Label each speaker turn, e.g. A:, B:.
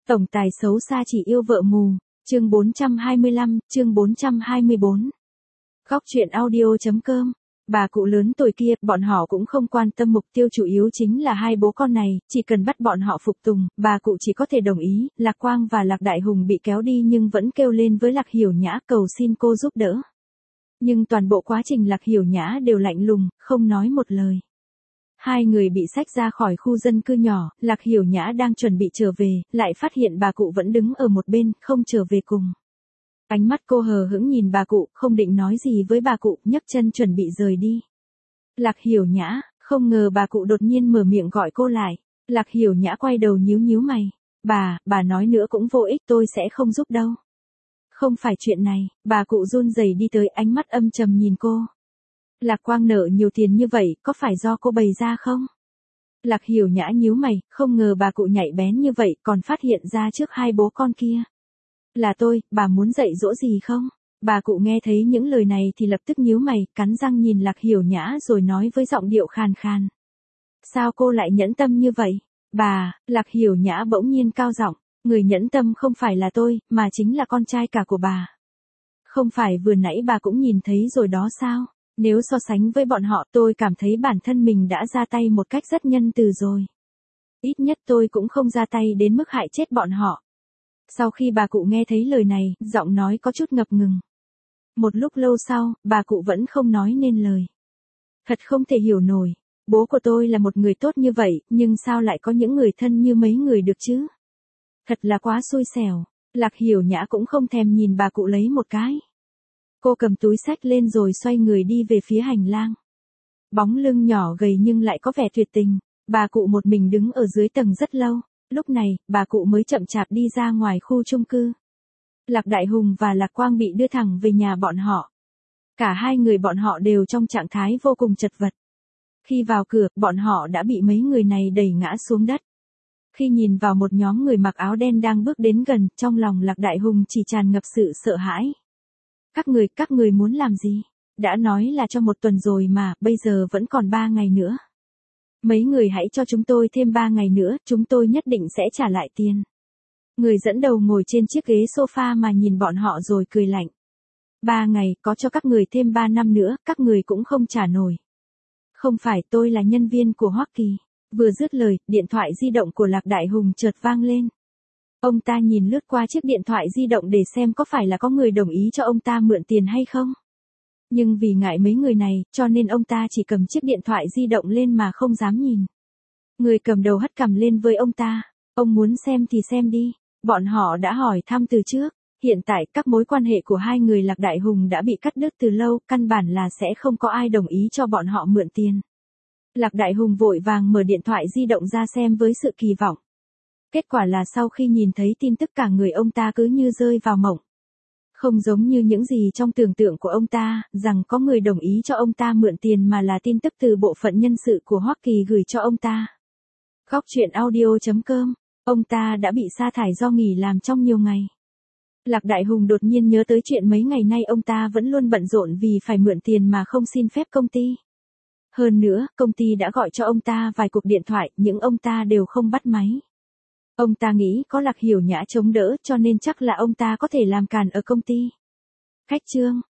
A: Tổng tài xấu xa chỉ yêu vợ mù. Chương 425, chương 424. Góc truyện audio.com. Bà cụ lớn tuổi kia, bọn họ cũng không quan tâm, mục tiêu chủ yếu chính là hai bố con này, chỉ cần bắt bọn họ phục tùng, bà cụ chỉ có thể đồng ý. Lạc Quang và Lạc Đại Hùng bị kéo đi nhưng vẫn kêu lên với Lạc Hiểu Nhã cầu xin cô giúp đỡ. Nhưng toàn bộ quá trình Lạc Hiểu Nhã đều lạnh lùng, không nói một lời. Hai người bị xách ra khỏi khu dân cư nhỏ, Lạc Hiểu Nhã đang chuẩn bị trở về, lại phát hiện bà cụ vẫn đứng ở một bên, không trở về cùng. Ánh mắt cô hờ hững nhìn bà cụ, không định nói gì với bà cụ, nhấc chân chuẩn bị rời đi. Lạc Hiểu Nhã, không ngờ bà cụ đột nhiên mở miệng gọi cô lại. Lạc Hiểu Nhã quay đầu nhíu nhíu mày. Bà nói nữa cũng vô ích, tôi sẽ không giúp đâu. Không phải chuyện này, bà cụ run rẩy đi tới, ánh mắt âm trầm nhìn cô. Lạc Quang nợ nhiều tiền như vậy, có phải do cô bày ra không? Lạc Hiểu Nhã nhíu mày, không ngờ bà cụ nhạy bén như vậy, còn phát hiện ra trước hai bố con kia. Là tôi, bà muốn dạy dỗ gì không? Bà cụ nghe thấy những lời này thì lập tức nhíu mày, cắn răng nhìn Lạc Hiểu Nhã rồi nói với giọng điệu khàn khàn. Sao cô lại nhẫn tâm như vậy? Lạc Hiểu Nhã bỗng nhiên cao giọng, người nhẫn tâm không phải là tôi, mà chính là con trai cả của bà. Không phải vừa nãy bà cũng nhìn thấy rồi đó sao? Nếu so sánh với bọn họ, tôi cảm thấy bản thân mình đã ra tay một cách rất nhân từ rồi. Ít nhất tôi cũng không ra tay đến mức hại chết bọn họ. Sau khi bà cụ nghe thấy lời này, giọng nói có chút ngập ngừng. Một lúc lâu sau, bà cụ vẫn không nói nên lời. Thật không thể hiểu nổi. Bố của tôi là một người tốt như vậy, nhưng sao lại có những người thân như mấy người được chứ? Thật là quá xui xẻo. Lạc Hiểu Nhã cũng không thèm nhìn bà cụ lấy một cái. Cô cầm túi xách lên rồi xoay người đi về phía hành lang. Bóng lưng nhỏ gầy nhưng lại có vẻ tuyệt tình. Bà cụ một mình đứng ở dưới tầng rất lâu. Lúc này, bà cụ mới chậm chạp đi ra ngoài khu chung cư. Lạc Đại Hùng và Lạc Quang bị đưa thẳng về nhà bọn họ. Cả hai người bọn họ đều trong trạng thái vô cùng chật vật. Khi vào cửa, bọn họ đã bị mấy người này đẩy ngã xuống đất. Khi nhìn vào một nhóm người mặc áo đen đang bước đến gần, trong lòng Lạc Đại Hùng chỉ tràn ngập sự sợ hãi. Các người muốn làm gì? Đã nói là cho 1 tuần rồi mà, bây giờ vẫn còn 3 ngày nữa. Mấy người hãy cho chúng tôi thêm 3 ngày nữa, chúng tôi nhất định sẽ trả lại tiền. Người dẫn đầu ngồi trên chiếc ghế sofa mà nhìn bọn họ rồi cười lạnh. 3 ngày, có cho các người thêm 3 năm nữa, các người cũng không trả nổi. Không phải, tôi là nhân viên của Hoắc Kỳ. Vừa dứt lời, điện thoại di động của Lạc Đại Hùng chợt vang lên. Ông ta nhìn lướt qua chiếc điện thoại di động để xem có phải là có người đồng ý cho ông ta mượn tiền hay không. Nhưng vì ngại mấy người này, cho nên ông ta chỉ cầm chiếc điện thoại di động lên mà không dám nhìn. Người cầm đầu hất cằm lên với ông ta. Ông muốn xem thì xem đi. Bọn họ đã hỏi thăm từ trước. Hiện tại các mối quan hệ của hai người Lạc Đại Hùng đã bị cắt đứt từ lâu, căn bản là sẽ không có ai đồng ý cho bọn họ mượn tiền. Lạc Đại Hùng vội vàng mở điện thoại di động ra xem với sự kỳ vọng. Kết quả là sau khi nhìn thấy tin tức cả người ông ta cứ như rơi vào mộng. Không giống như những gì trong tưởng tượng của ông ta, rằng có người đồng ý cho ông ta mượn tiền, mà là tin tức từ bộ phận nhân sự của Hoắc Kỳ gửi cho ông ta. Góc truyện audio.com. Ông ta đã bị sa thải do nghỉ làm trong nhiều ngày. Lạc Đại Hùng đột nhiên nhớ tới chuyện mấy ngày nay ông ta vẫn luôn bận rộn vì phải mượn tiền mà không xin phép công ty. Hơn nữa, công ty đã gọi cho ông ta vài cuộc điện thoại, nhưng ông ta đều không bắt máy. Ông ta nghĩ có Lạc Hiểu Nhã chống đỡ, cho nên chắc là ông ta có thể làm càn ở công ty. Khách trương,